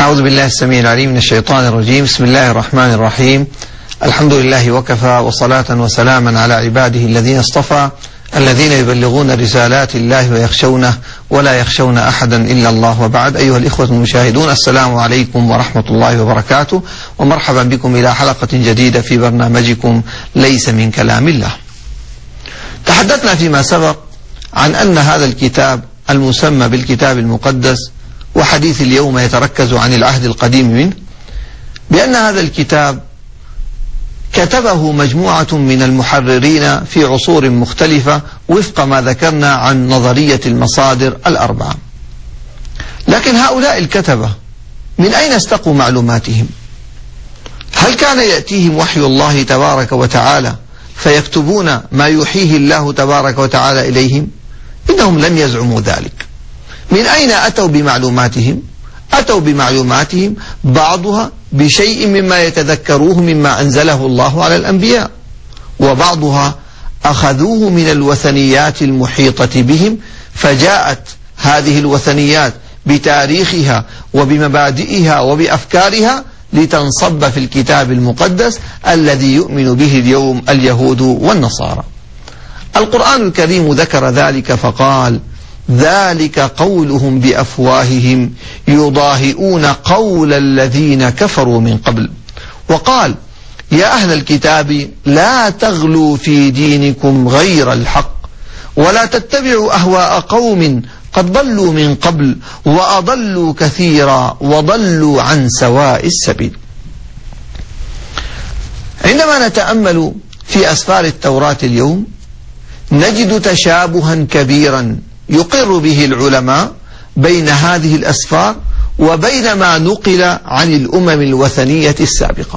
أعوذ بالله السميع العليم من الشيطان الرجيم. بسم الله الرحمن الرحيم. الحمد لله وكفى، وصلاة وسلاما على عباده الذين اصطفى، الذين يبلغون رسالات الله ويخشونه ولا يخشون أحدا إلا الله، وبعد. أيها الإخوة المشاهدون، السلام عليكم ورحمة الله وبركاته، ومرحبا بكم إلى حلقة جديدة في برنامجكم ليس من كلام الله. تحدثنا فيما سبق عن أن هذا الكتاب المسمى بالكتاب المقدس، وحديث اليوم يتركز عن العهد القديم منه، بأن هذا الكتاب كتبه مجموعة من المحررين في عصور مختلفة وفق ما ذكرنا عن نظرية المصادر الأربعة. لكن هؤلاء الكتبة من أين استقوا معلوماتهم؟ هل كان يأتيهم وحي الله تبارك وتعالى فيكتبون ما يوحيه الله تبارك وتعالى إليهم؟ إنهم لم يزعموا ذلك. من أين أتوا بمعلوماتهم؟ أتوا بمعلوماتهم بعضها بشيء مما يتذكروه مما أنزله الله على الأنبياء، وبعضها أخذوه من الوثنيات المحيطة بهم، فجاءت هذه الوثنيات بتاريخها وبمبادئها وبأفكارها لتنصب في الكتاب المقدس الذي يؤمن به اليوم اليهود والنصارى. القرآن الكريم ذكر ذلك فقال: ذلك قولهم بأفواههم يضاهئون قول الذين كفروا من قبل. وقال: يا أهل الكتاب لا تغلوا في دينكم غير الحق، ولا تتبعوا أهواء قوم قد ضلوا من قبل وأضلوا كثيرا وضلوا عن سواء السبيل. عندما نتأمل في أسفار التوراة اليوم نجد تشابها كبيرا يقر به العلماء بين هذه الأسفار وبين ما نقل عن الأمم الوثنية السابقة.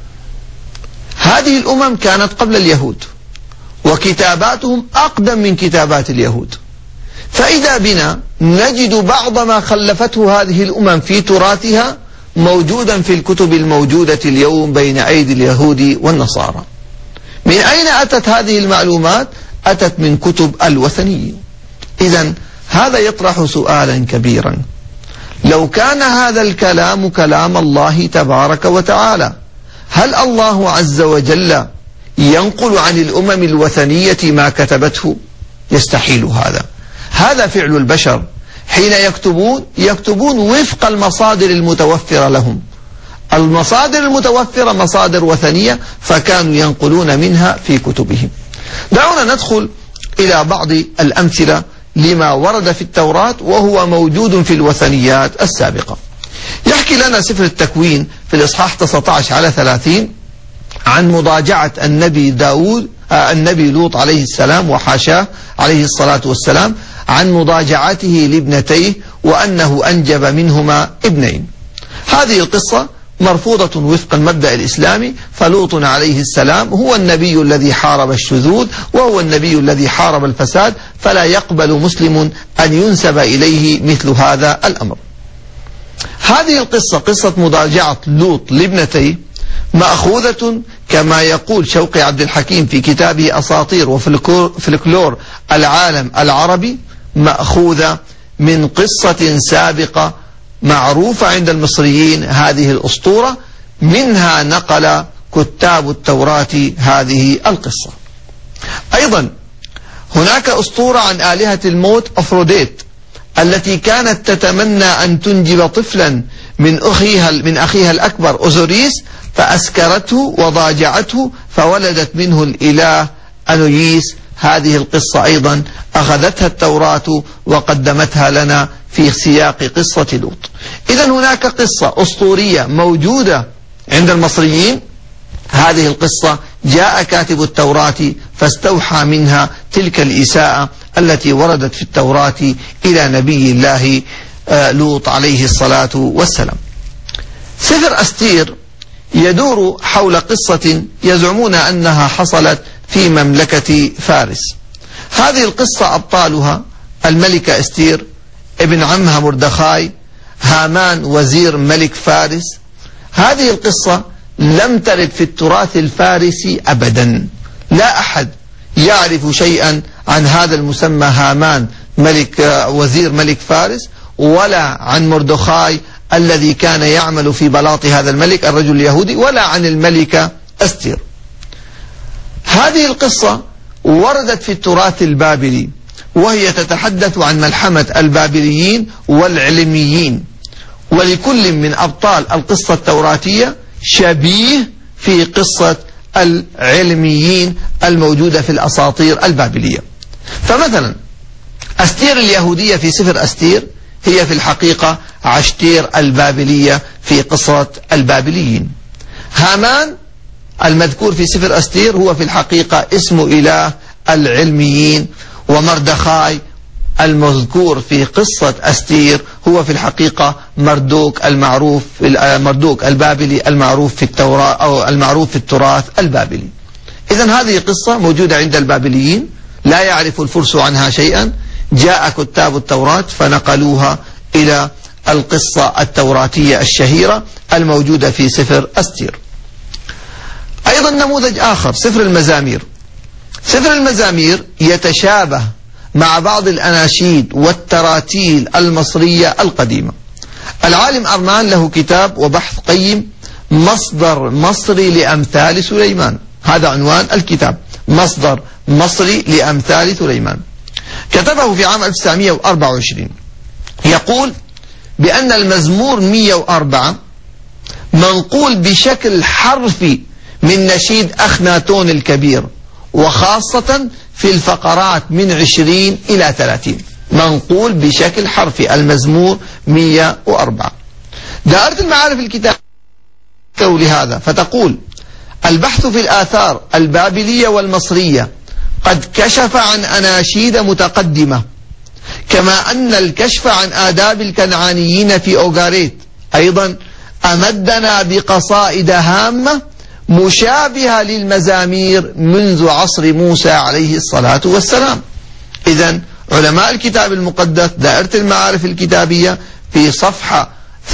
هذه الأمم كانت قبل اليهود، وكتاباتهم أقدم من كتابات اليهود، فإذا بنا نجد بعض ما خلفته هذه الأمم في تراثها موجودا في الكتب الموجودة اليوم بين أيدي اليهود والنصارى. من أين أتت هذه المعلومات؟ أتت من كتب الوثنيين. إذن هذا يطرح سؤالا كبيرا: لو كان هذا الكلام كلام الله تبارك وتعالى، هل الله عز وجل ينقل عن الأمم الوثنية ما كتبته؟ يستحيل هذا. هذا فعل البشر، حين يكتبون وفق المصادر المتوفرة لهم. المصادر المتوفرة مصادر وثنية، فكانوا ينقلون منها في كتبهم. دعونا ندخل إلى بعض الأمثلة لما ورد في التوراة وهو موجود في الوثنيات السابقة. يحكي لنا سفر التكوين في الإصحاح 19-30 عن مضاجعة النبي لوط عليه السلام وحاشاه عليه الصلاة والسلام، عن مضاجعته لابنتيه وأنه أنجب منهما ابنين. هذه القصة مرفوضة وفق المبدأ الإسلامي، فلوط عليه السلام هو النبي الذي حارب الشذوذ، وهو النبي الذي حارب الفساد، فلا يقبل مسلم أن ينسب إليه مثل هذا الأمر. هذه القصة، قصة مضاجعة لوط لابنتيه، مأخوذة كما يقول شوقي عبد الحكيم في كتابه أساطير وفلكلور العالم العربي، مأخوذة من قصة سابقة معروفة عند المصريين. هذه الأسطورة منها نقل كتاب التوراة هذه القصة. أيضا هناك أسطورة عن آلهة الموت أفروديت، التي كانت تتمنى أن تنجب طفلا من أخيها الأكبر أوزوريس، فأسكرته وضاجعته فولدت منه الإله أنويس. هذه القصة أيضا أخذتها التوراة وقدمتها لنا في سياق قصة لوط. إذن هناك قصة أسطورية موجودة عند المصريين. هذه القصة جاء كاتب التوراة فاستوحى منها تلك الإساءة التي وردت في التوراة إلى نبي الله لوط عليه الصلاة والسلام. سفر أستير يدور حول قصة يزعمون أنها حصلت في مملكة فارس. هذه القصة أبطالها الملكة أستير، ابن عمها مردخاي، هامان وزير ملك فارس. هذه القصة لم ترد في التراث الفارسي أبدا. لا أحد يعرف شيئا عن هذا المسمى هامان وزير ملك فارس، ولا عن مردخاي الذي كان يعمل في بلاط هذا الملك الرجل اليهودي، ولا عن الملكة أستير. هذه القصة وردت في التراث البابلي، وهي تتحدث عن ملحمة البابليين والعلميين، ولكل من أبطال القصة التوراتية شبيه في قصة العلميين الموجودة في الأساطير البابلية. فمثلا أستير اليهودية في سفر أستير هي في الحقيقة عشتير البابلية في قصة البابليين. هامان المذكور في سفر أستير هو في الحقيقة اسم إله العلميين، ومردخاي المذكور في قصة أستير هو في الحقيقة مردوك المعروف، مردوك البابلي المعروف في التوراة أو المعروف في التراث البابلي. إذن هذه قصة موجودة عند البابليين، لا يعرف الفرس عنها شيئا، جاء كتاب التوراة فنقلوها إلى القصة التوراتية الشهيرة الموجودة في سفر أستير. أيضا نموذج آخر سفر المزامير. سفر المزامير يتشابه مع بعض الأناشيد والتراتيل المصرية القديمة. العالم أرمان له كتاب وبحث قيم مصدر مصري لأمثال سليمان، هذا عنوان الكتاب، مصدر مصري لأمثال سليمان، كتبه في عام 1924. يقول بأن المزمور 104 منقول بشكل حرفي من نشيد أخناتون الكبير، وخاصة في الفقرات من 20 إلى 30 منقول بشكل حرفي المزمور 104. دائرة المعارف الكتاب لهذا فتقول: البحث في الآثار البابلية والمصرية قد كشف عن أناشيد متقدمة، كما أن الكشف عن آداب الكنعانيين في أوغاريت أيضا أمدنا بقصائد هامة مشابهة للمزامير منذ عصر موسى عليه الصلاة والسلام. إذن علماء الكتاب المقدس دائرة المعارف الكتابية في صفحة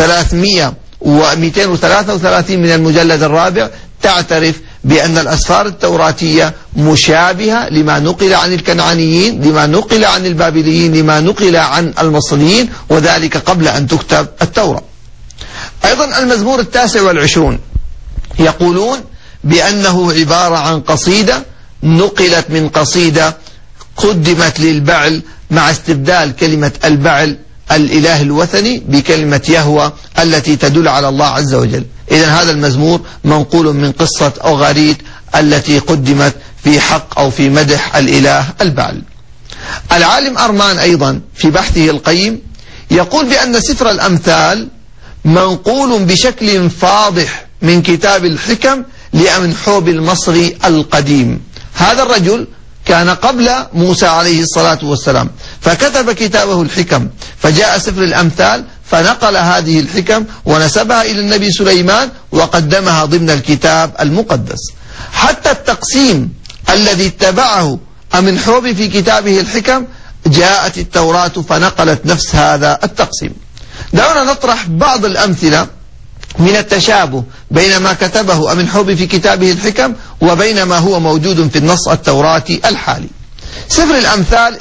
233 من المجلد الرابع تعترف بأن الأسفار التوراتية مشابهة لما نقل عن الكنعانيين، لما نقل عن البابليين، لما نقل عن المصريين، وذلك قبل أن تكتب التوراة. أيضا المزمور 29 يقولون بأنه عبارة عن قصيدة نقلت من قصيدة قدمت للبعل مع استبدال كلمة البعل الإله الوثني بكلمة يهوى التي تدل على الله عز وجل. إذن هذا المزمور منقول من قصة أوغاريت التي قدمت في حق أو في مدح الإله البعل. العالم أرمان أيضا في بحثه القيم يقول بأن سفر الأمثال منقول بشكل فاضح من كتاب الحكم لأمنحوب المصري القديم. هذا الرجل كان قبل موسى عليه الصلاة والسلام، فكتب كتابه الحكم، فجاء سفر الأمثال فنقل هذه الحكم ونسبها إلى النبي سليمان وقدمها ضمن الكتاب المقدس. حتى التقسيم الذي اتبعه أمنحوب في كتابه الحكم جاءت التوراة فنقلت نفس هذا التقسيم. دعونا نطرح بعض الأمثلة من التشابه بين ما كتبه أمنحوب في كتابه الحكم وبين ما هو موجود في النص التوراتي الحالي. سفر الأمثال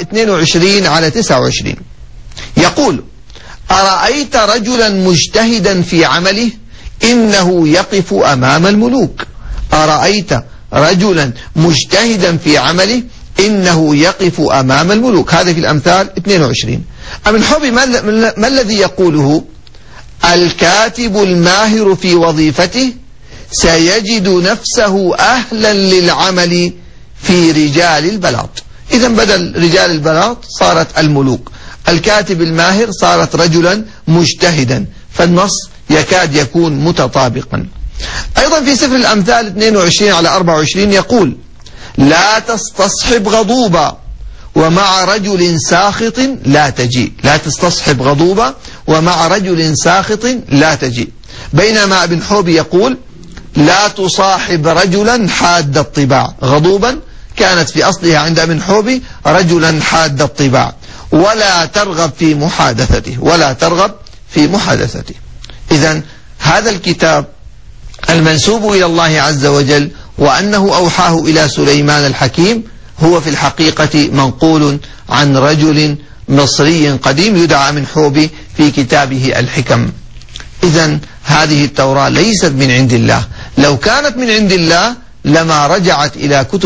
22-29 يقول: أرأيت رجلا مجتهدا في عمله إنه يقف أمام الملوك. أرأيت رجلا مجتهدا في عمله إنه يقف أمام الملوك. هذا في الأمثال 22. أمنحوب ما الذي يقوله؟ الكاتب الماهر في وظيفته سيجد نفسه أهلا للعمل في رجال البلاط. إذن بدل رجال البلاط صارت الملوك، الكاتب الماهر صارت رجلا مجتهدا، فالنص يكاد يكون متطابقا. أيضا في سفر الأمثال 22-24 يقول: لا تستصحب غضوبا ومع رجل ساخط لا تجيء. لا تستصحب غضوبا ومع رجل ساخط لا تجيء. بينما ابن حوبي يقول: لا تصاحب رجلا حاد الطباع. غضوبا كانت في أصلها عند ابن حوبي رجلا حاد الطباع، ولا ترغب في محادثته، ولا ترغب في محادثته. إذن هذا الكتاب المنسوب إلى الله عز وجل وأنه أوحاه إلى سليمان الحكيم هو في الحقيقة منقول عن رجل مصري قديم يدعى أمنحوب في كتابه الحكم. إذن هذه التوراة ليست من عند الله. لو كانت من عند الله لما رجعت إلى كتب